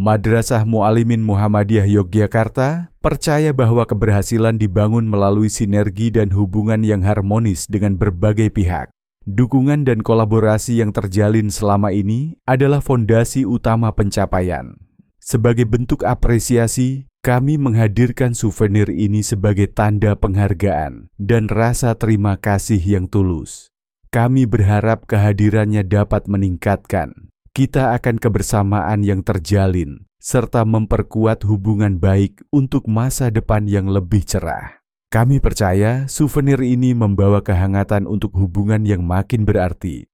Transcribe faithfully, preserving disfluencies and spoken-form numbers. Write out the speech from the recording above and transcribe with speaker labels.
Speaker 1: Madrasah Mu'alimin Muhammadiyah Yogyakarta percaya bahwa keberhasilan dibangun melalui sinergi dan hubungan yang harmonis dengan berbagai pihak. Dukungan dan kolaborasi yang terjalin selama ini adalah fondasi utama pencapaian. Sebagai bentuk apresiasi, kami menghadirkan souvenir ini sebagai tanda penghargaan dan rasa terima kasih yang tulus. Kami berharap kehadirannya dapat meningkatkan kita akan kebersamaan yang terjalin, serta memperkuat hubungan baik untuk masa depan yang lebih cerah. Kami percaya souvenir ini membawa kehangatan untuk hubungan yang makin berarti